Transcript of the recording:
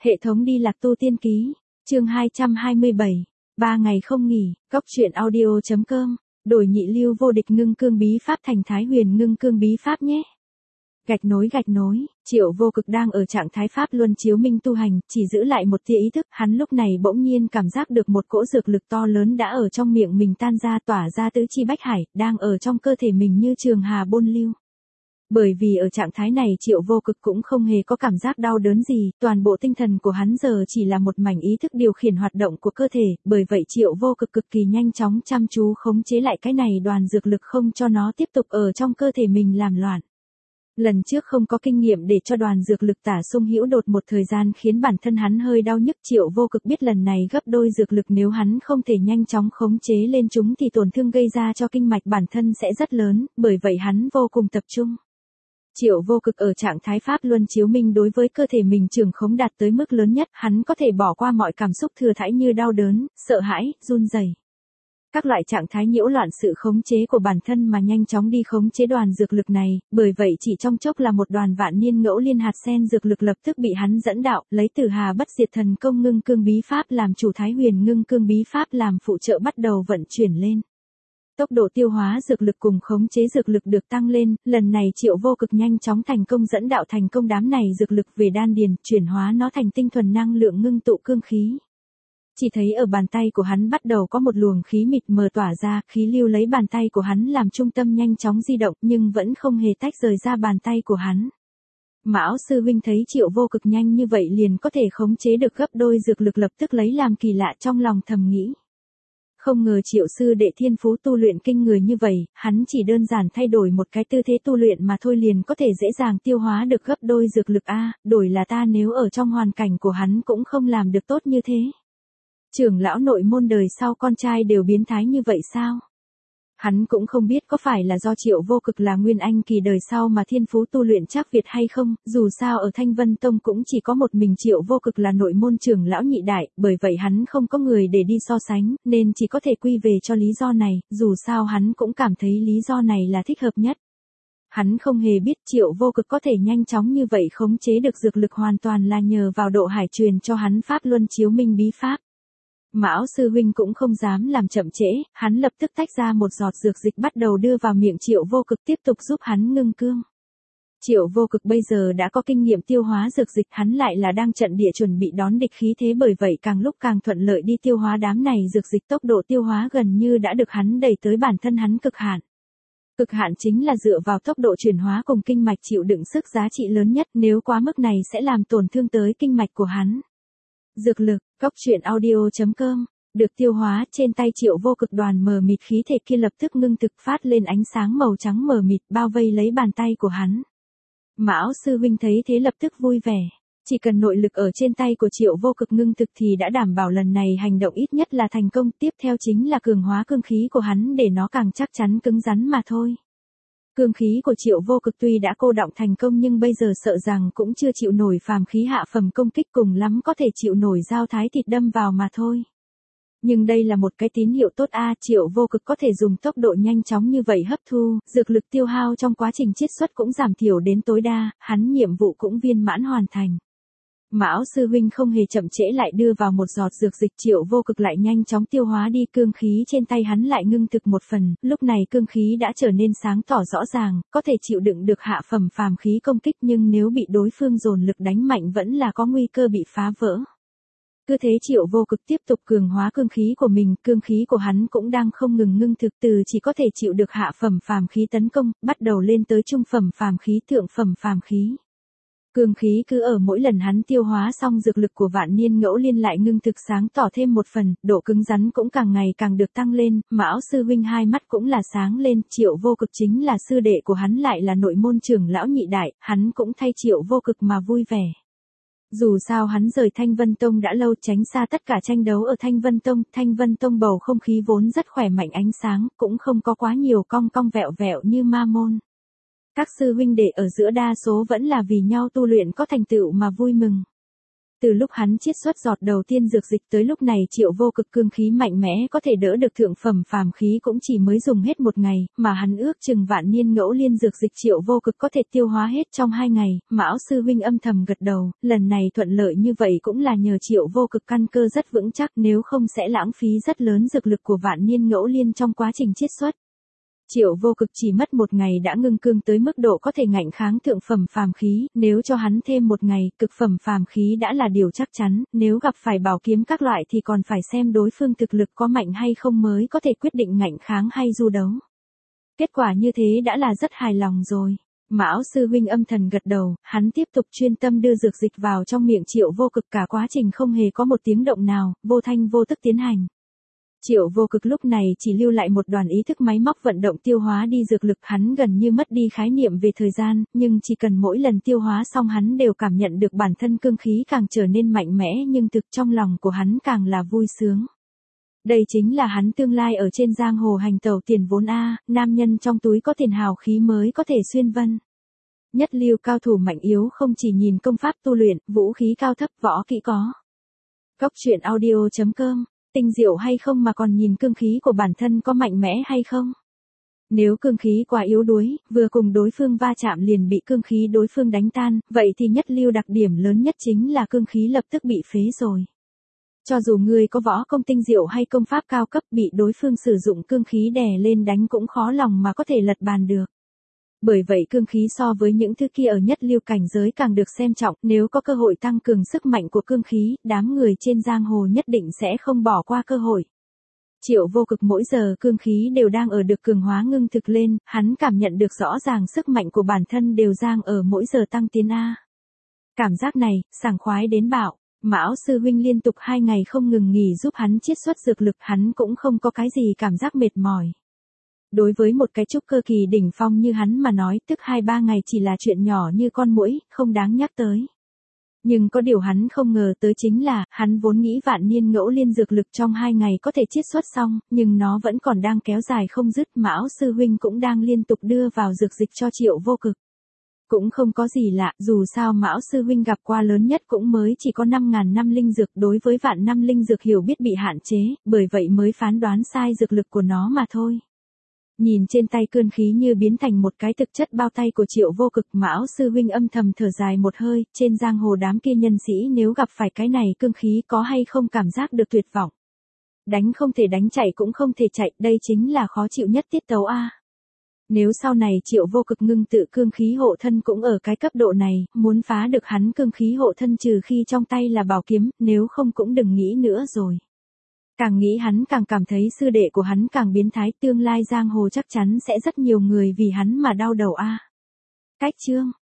Hệ thống đi lạc tu tiên ký, chương 227, 3 ngày không nghỉ, góc truyện audio.com, đổi nhị lưu vô địch ngưng cương bí pháp thành Thái Huyền ngưng cương bí pháp nhé. Gạch nối, Triệu Vô Cực đang ở trạng thái pháp luân chiếu minh tu hành, chỉ giữ lại một tia ý thức, hắn lúc này bỗng nhiên cảm giác được một cỗ dược lực to lớn đã ở trong miệng mình tan ra tỏa ra tứ chi bách hải, đang ở trong cơ thể mình như trường hà bôn lưu. Bởi vì ở trạng thái này Triệu Vô Cực cũng không hề có cảm giác đau đớn gì, toàn bộ tinh thần của hắn giờ chỉ là một mảnh ý thức điều khiển hoạt động của cơ thể, bởi vậy Triệu Vô Cực cực kỳ nhanh chóng chăm chú khống chế lại cái này đoàn dược lực không cho nó tiếp tục ở trong cơ thể mình làm loạn. Lần trước không có kinh nghiệm để cho đoàn dược lực tả xung hữu đột một thời gian khiến bản thân hắn hơi đau nhức. Triệu Vô Cực biết lần này gấp đôi dược lực nếu hắn không thể nhanh chóng khống chế lên chúng thì tổn thương gây ra cho kinh mạch bản thân sẽ rất lớn, bởi vậy hắn vô cùng tập trung. Triệu Vô Cực ở trạng thái pháp luân chiếu minh đối với cơ thể mình trưởng khống đạt tới mức lớn nhất, hắn có thể bỏ qua mọi cảm xúc thừa thãi như đau đớn, sợ hãi, run rẩy. Các loại trạng thái nhiễu loạn sự khống chế của bản thân mà nhanh chóng đi khống chế đoàn dược lực này, bởi vậy chỉ trong chốc là một đoàn vạn niên ngẫu liên hạt sen dược lực lập tức bị hắn dẫn đạo, lấy Tử Hà Bất Diệt Thần Công ngưng cương bí pháp làm chủ, Thái Huyền ngưng cương bí pháp làm phụ trợ bắt đầu vận chuyển lên. Tốc độ tiêu hóa dược lực cùng khống chế dược lực được tăng lên, lần này Triệu Vô Cực nhanh chóng thành công dẫn đạo thành công đám này dược lực về đan điền, chuyển hóa nó thành tinh thuần năng lượng ngưng tụ cương khí. Chỉ thấy ở bàn tay của hắn bắt đầu có một luồng khí mịt mờ tỏa ra, khí lưu lấy bàn tay của hắn làm trung tâm nhanh chóng di động nhưng vẫn không hề tách rời ra bàn tay của hắn. Mão sư huynh thấy Triệu Vô Cực nhanh như vậy liền có thể khống chế được gấp đôi dược lực, lập tức lấy làm kỳ lạ trong lòng thầm nghĩ. Không ngờ Triệu sư đệ thiên phú tu luyện kinh người như vậy, hắn chỉ đơn giản thay đổi một cái tư thế tu luyện mà thôi liền có thể dễ dàng tiêu hóa được gấp đôi dược lực a, đổi là ta nếu ở trong hoàn cảnh của hắn cũng không làm được tốt như thế. Trưởng lão nội môn đời sau con trai đều biến thái như vậy sao? Hắn cũng không biết có phải là do Triệu Vô Cực là nguyên anh kỳ đời sau mà thiên phú tu luyện chắc Việt hay không, dù sao ở Thanh Vân Tông cũng chỉ có một mình Triệu Vô Cực là nội môn trưởng lão nhị đại, bởi vậy hắn không có người để đi so sánh, nên chỉ có thể quy về cho lý do này, dù sao hắn cũng cảm thấy lý do này là thích hợp nhất. Hắn không hề biết Triệu Vô Cực có thể nhanh chóng như vậy khống chế được dược lực hoàn toàn là nhờ vào độ hải truyền cho hắn pháp luân chiếu minh bí pháp. Mão sư huynh cũng không dám làm chậm trễ, hắn lập tức tách ra một giọt dược dịch bắt đầu đưa vào miệng Triệu Vô Cực tiếp tục giúp hắn ngưng cương. Triệu Vô Cực bây giờ đã có kinh nghiệm tiêu hóa dược dịch, hắn lại là đang trận địa chuẩn bị đón địch khí thế, bởi vậy càng lúc càng thuận lợi đi tiêu hóa đám này dược dịch, tốc độ tiêu hóa gần như đã được hắn đẩy tới bản thân hắn cực hạn. Cực hạn chính là dựa vào tốc độ chuyển hóa cùng kinh mạch chịu đựng sức giá trị lớn nhất, nếu quá mức này sẽ làm tổn thương tới kinh mạch của hắn. Dược lực, góc truyện audio.com, được tiêu hóa trên tay Triệu Vô Cực, đoàn mờ mịt khí thể kia lập tức ngưng thực phát lên ánh sáng màu trắng mờ mịt bao vây lấy bàn tay của hắn. Mão sư huynh thấy thế lập tức vui vẻ, chỉ cần nội lực ở trên tay của Triệu Vô Cực ngưng thực thì đã đảm bảo lần này hành động ít nhất là thành công, tiếp theo chính là cường hóa cương khí của hắn để nó càng chắc chắn cứng rắn mà thôi. Cương khí của Triệu Vô Cực tuy đã cô đọng thành công nhưng bây giờ sợ rằng cũng chưa chịu nổi phàm khí hạ phẩm công kích, cùng lắm có thể chịu nổi dao thái thịt đâm vào mà thôi. Nhưng đây là một cái tín hiệu tốt a, Triệu Vô Cực có thể dùng tốc độ nhanh chóng như vậy hấp thu, dược lực tiêu hao trong quá trình chiết xuất cũng giảm thiểu đến tối đa, hắn nhiệm vụ cũng viên mãn hoàn thành. Mão sư huynh không hề chậm trễ lại đưa vào một giọt dược dịch, Triệu Vô Cực lại nhanh chóng tiêu hóa đi, cương khí trên tay hắn lại ngưng thực một phần, lúc này cương khí đã trở nên sáng tỏ rõ ràng, có thể chịu đựng được hạ phẩm phàm khí công kích nhưng nếu bị đối phương dồn lực đánh mạnh vẫn là có nguy cơ bị phá vỡ. Cứ thế Triệu Vô Cực tiếp tục cường hóa cương khí của mình, cương khí của hắn cũng đang không ngừng ngưng thực, từ chỉ có thể chịu được hạ phẩm phàm khí tấn công, bắt đầu lên tới trung phẩm phàm khí, thượng phẩm phàm khí. Cương khí cứ ở mỗi lần hắn tiêu hóa xong dược lực của vạn niên ngẫu liên lại ngưng thực sáng tỏ thêm một phần, độ cứng rắn cũng càng ngày càng được tăng lên, Mão sư huynh hai mắt cũng là sáng lên, Triệu Vô Cực chính là sư đệ của hắn lại là nội môn trưởng lão nhị đại, hắn cũng thay Triệu Vô Cực mà vui vẻ. Dù sao hắn rời Thanh Vân Tông đã lâu, tránh xa tất cả tranh đấu ở Thanh Vân Tông bầu không khí vốn rất khỏe mạnh ánh sáng, cũng không có quá nhiều cong cong vẹo vẹo như ma môn. Các sư huynh đệ ở giữa đa số vẫn là vì nhau tu luyện có thành tựu mà vui mừng. Từ lúc hắn chiết xuất giọt đầu tiên dược dịch tới lúc này Triệu Vô Cực cương khí mạnh mẽ có thể đỡ được thượng phẩm phàm khí cũng chỉ mới dùng hết một ngày, mà hắn ước chừng vạn niên ngẫu liên dược dịch Triệu Vô Cực có thể tiêu hóa hết trong 2 ngày, Mão sư huynh âm thầm gật đầu, lần này thuận lợi như vậy cũng là nhờ Triệu Vô Cực căn cơ rất vững chắc, nếu không sẽ lãng phí rất lớn dược lực của vạn niên ngẫu liên trong quá trình chiết xuất. Triệu Vô Cực chỉ mất 1 ngày đã ngưng cương tới mức độ có thể ngạnh kháng thượng phẩm phàm khí, nếu cho hắn thêm 1 ngày, cực phẩm phàm khí đã là điều chắc chắn, nếu gặp phải bảo kiếm các loại thì còn phải xem đối phương thực lực có mạnh hay không mới có thể quyết định ngạnh kháng hay du đấu. Kết quả như thế đã là rất hài lòng rồi. Mão sư huynh âm thầm gật đầu, hắn tiếp tục chuyên tâm đưa dược dịch vào trong miệng Triệu Vô Cực, cả quá trình không hề có một tiếng động nào, vô thanh vô tức tiến hành. Triệu Vô Cực lúc này chỉ lưu lại một đoàn ý thức máy móc vận động tiêu hóa đi dược lực, hắn gần như mất đi khái niệm về thời gian, nhưng chỉ cần mỗi lần tiêu hóa xong hắn đều cảm nhận được bản thân cương khí càng trở nên mạnh mẽ, nhưng thực trong lòng của hắn càng là vui sướng. Đây chính là hắn tương lai ở trên giang hồ hành tẩu tiền vốn a, nam nhân trong túi có tiền hào khí mới có thể xuyên vân. Nhất lưu cao thủ mạnh yếu không chỉ nhìn công pháp tu luyện, vũ khí cao thấp võ kỹ có. Góc truyện audio.com, tinh diệu hay không mà còn nhìn cương khí của bản thân có mạnh mẽ hay không. Nếu cương khí quá yếu đuối, vừa cùng đối phương va chạm liền bị cương khí đối phương đánh tan, vậy thì nhất lưu đặc điểm lớn nhất chính là cương khí lập tức bị phế rồi. Cho dù người có võ công tinh diệu hay công pháp cao cấp bị đối phương sử dụng cương khí đè lên đánh cũng khó lòng mà có thể lật bàn được. Bởi vậy cương khí so với những thứ kia ở nhất lưu cảnh giới càng được xem trọng, nếu có cơ hội tăng cường sức mạnh của cương khí, đám người trên giang hồ nhất định sẽ không bỏ qua cơ hội. Triệu Vô Cực mỗi giờ cương khí đều đang ở được cường hóa ngưng thực lên, hắn cảm nhận được rõ ràng sức mạnh của bản thân đều đang ở mỗi giờ tăng tiến a. Cảm giác này, sảng khoái đến bạo. Mão sư huynh liên tục 2 ngày không ngừng nghỉ giúp hắn chiết xuất dược lực, hắn cũng không có cái gì cảm giác mệt mỏi. Đối với một cái trúc cơ kỳ đỉnh phong như hắn mà nói, tức 2-3 ngày chỉ là chuyện nhỏ như con muỗi, không đáng nhắc tới. Nhưng có điều hắn không ngờ tới chính là, hắn vốn nghĩ vạn niên ngẫu liên dược lực trong 2 ngày có thể chiết xuất xong, nhưng nó vẫn còn đang kéo dài không dứt. Mão sư huynh cũng đang liên tục đưa vào dược dịch cho Triệu Vô Cực. Cũng không có gì lạ, dù sao Mão sư huynh gặp qua lớn nhất cũng mới chỉ có 5.000 năm linh dược, đối với vạn năm linh dược hiểu biết bị hạn chế, bởi vậy mới phán đoán sai dược lực của nó mà thôi. Nhìn trên tay cương khí như biến thành một cái thực chất bao tay của Triệu Vô Cực, Mão sư huynh âm thầm thở dài một hơi, trên giang hồ đám kia nhân sĩ nếu gặp phải cái này cương khí có hay không cảm giác được tuyệt vọng. Đánh không thể đánh, chạy cũng không thể chạy, đây chính là khó chịu nhất tiết tấu a. Nếu sau này Triệu Vô Cực ngưng tự cương khí hộ thân cũng ở cái cấp độ này, muốn phá được hắn cương khí hộ thân trừ khi trong tay là bảo kiếm, nếu không cũng đừng nghĩ nữa rồi. Càng nghĩ hắn càng cảm thấy sư đệ của hắn càng biến thái, tương lai giang hồ chắc chắn sẽ rất nhiều người vì hắn mà đau đầu a. Cách chương